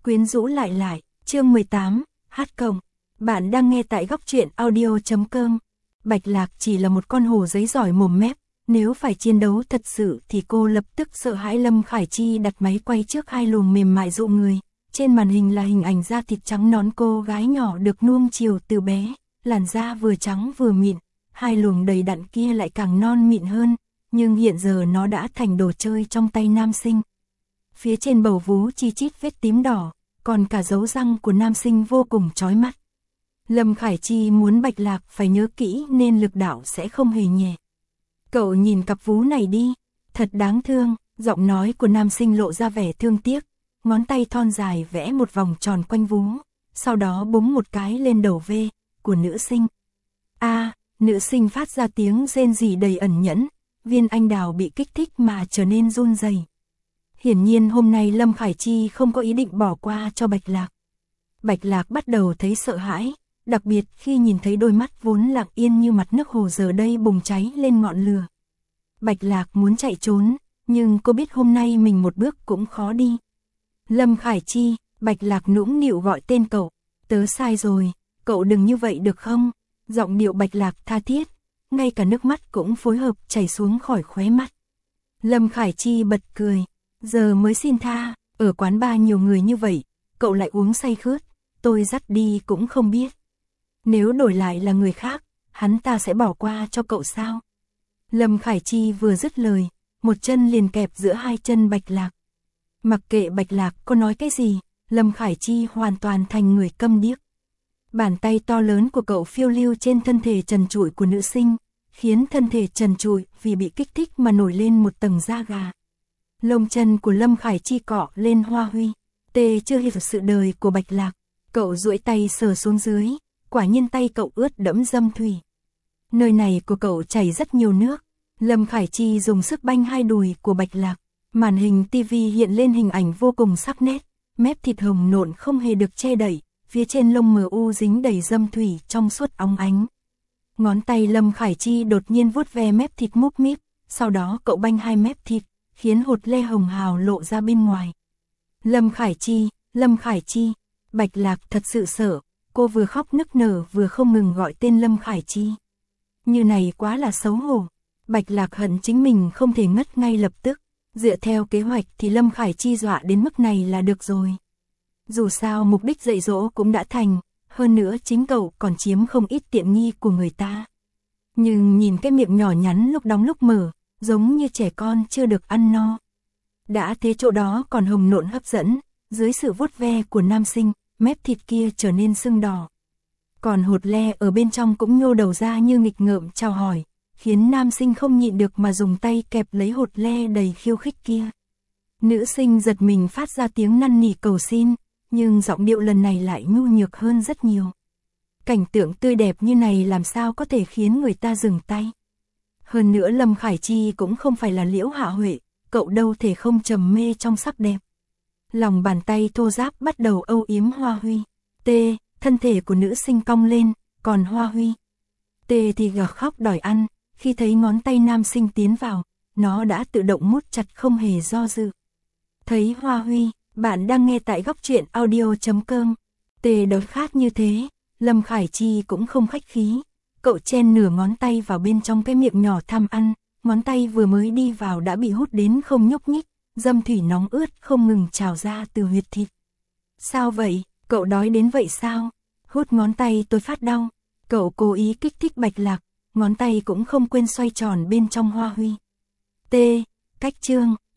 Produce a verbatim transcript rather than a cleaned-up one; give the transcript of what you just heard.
Quyến rũ lại lại, chương mười tám, hát cộng. Bạn đang nghe tại góc truyện audio.com. Bạch Lạc chỉ là một con hổ giấy giỏi mồm mép, nếu phải chiến đấu thật sự thì cô lập tức sợ hãi. Lâm Khải Chi đặt máy quay trước hai luồng mềm mại dụ người. Trên màn hình là hình ảnh da thịt trắng nõn cô gái nhỏ được nuông chiều từ bé, làn da vừa trắng vừa mịn, hai luồng đầy đặn kia lại càng non mịn hơn, nhưng hiện giờ nó đã thành đồ chơi trong tay nam sinh. Phía trên bầu vú chi chít vết tím đỏ, còn cả dấu răng của nam sinh vô cùng chói mắt. Lâm Khải Chi muốn Bạch Lạc phải nhớ kỹ nên lực đạo sẽ không hề nhẹ. Cậu nhìn cặp vú này đi, thật đáng thương, giọng nói của nam sinh lộ ra vẻ thương tiếc, ngón tay thon dài vẽ một vòng tròn quanh vú, sau đó búng một cái lên đầu V của nữ sinh. A, à, nữ sinh phát ra tiếng rên rỉ đầy ẩn nhẫn, viên anh đào bị kích thích mà trở nên run rẩy. Hiển nhiên hôm nay Lâm Khải Chi không có ý định bỏ qua cho Bạch Lạc. Bạch Lạc bắt đầu thấy sợ hãi, đặc biệt khi nhìn thấy đôi mắt vốn lặng yên như mặt nước hồ giờ đây bùng cháy lên ngọn lửa. Bạch Lạc muốn chạy trốn, nhưng cô biết hôm nay mình một bước cũng khó đi. Lâm Khải Chi, Bạch Lạc nũng nịu gọi tên cậu, tớ sai rồi, cậu đừng như vậy được không? Giọng điệu Bạch Lạc tha thiết, ngay cả nước mắt cũng phối hợp chảy xuống khỏi khóe mắt. Lâm Khải Chi bật cười, giờ mới xin tha, ở quán bar nhiều người như vậy, cậu lại uống say khướt, tôi dắt đi cũng không biết. Nếu đổi lại là người khác, hắn ta sẽ bỏ qua cho cậu sao? Lâm Khải Chi vừa dứt lời, một chân liền kẹp giữa hai chân Bạch Lạc. Mặc kệ Bạch Lạc có nói cái gì, Lâm Khải Chi hoàn toàn thành người câm điếc. Bàn tay to lớn của cậu phiêu lưu trên thân thể trần trụi của nữ sinh, khiến thân thể trần trụi vì bị kích thích mà nổi lên một tầng da gà. Lông chân của Lâm Khải Chi cọ lên Hoa Huy, tê chưa hiểu sự đời của Bạch Lạc, cậu duỗi tay sờ xuống dưới, quả nhiên tay cậu ướt đẫm dâm thủy. Nơi này của cậu chảy rất nhiều nước, Lâm Khải Chi dùng sức banh hai đùi của Bạch Lạc, màn hình tivi hiện lên hình ảnh vô cùng sắc nét, mép thịt hồng nộn không hề được che đậy, phía trên lông mờ u dính đầy dâm thủy trong suốt óng ánh. Ngón tay Lâm Khải Chi đột nhiên vuốt ve mép thịt múp míp, sau đó cậu banh hai mép thịt, khiến hột lê hồng hào lộ ra bên ngoài. Lâm Khải Chi, Lâm Khải Chi, Bạch Lạc thật sự sợ, cô vừa khóc nức nở vừa không ngừng gọi tên Lâm Khải Chi. Như này quá là xấu hổ, Bạch Lạc hận chính mình không thể ngất ngay lập tức, dựa theo kế hoạch thì Lâm Khải Chi dọa đến mức này là được rồi. Dù sao mục đích dạy dỗ cũng đã thành, hơn nữa chính cậu còn chiếm không ít tiện nghi của người ta. Nhưng nhìn cái miệng nhỏ nhắn lúc đóng lúc mở, giống như trẻ con chưa được ăn no. Đã thế chỗ đó còn hồng nộn hấp dẫn, dưới sự vuốt ve của nam sinh, mép thịt kia trở nên sưng đỏ. Còn hột le ở bên trong cũng nhô đầu ra như nghịch ngợm chào hỏi, khiến nam sinh không nhịn được mà dùng tay kẹp lấy hột le đầy khiêu khích kia. Nữ sinh giật mình phát ra tiếng năn nỉ cầu xin, nhưng giọng điệu lần này lại nhu nhược hơn rất nhiều. Cảnh tượng tươi đẹp như này làm sao có thể khiến người ta dừng tay. Hơn nữa Lâm Khải Chi cũng không phải là Liễu Hạ Huệ, cậu đâu thể không trầm mê trong sắc đẹp. Lòng bàn tay thô ráp bắt đầu âu yếm Hoa Huy. T, thân thể của nữ sinh cong lên, còn Hoa Huy. T thì gào khóc đòi ăn, khi thấy ngón tay nam sinh tiến vào, nó đã tự động mút chặt không hề do dự. Thấy Hoa Huy, bạn đang nghe tại góc truyện audio.com. T đói khát như thế, Lâm Khải Chi cũng không khách khí. Cậu chen nửa ngón tay vào bên trong cái miệng nhỏ tham ăn, ngón tay vừa mới đi vào đã bị hút đến không nhúc nhích, dâm thủy nóng ướt không ngừng trào ra từ huyệt thịt. Sao vậy, cậu đói đến vậy sao? Hút ngón tay tôi phát đau. Cậu cố ý kích thích Bạch Lạc, ngón tay cũng không quên xoay tròn bên trong Hoa Huy. T, cách chương,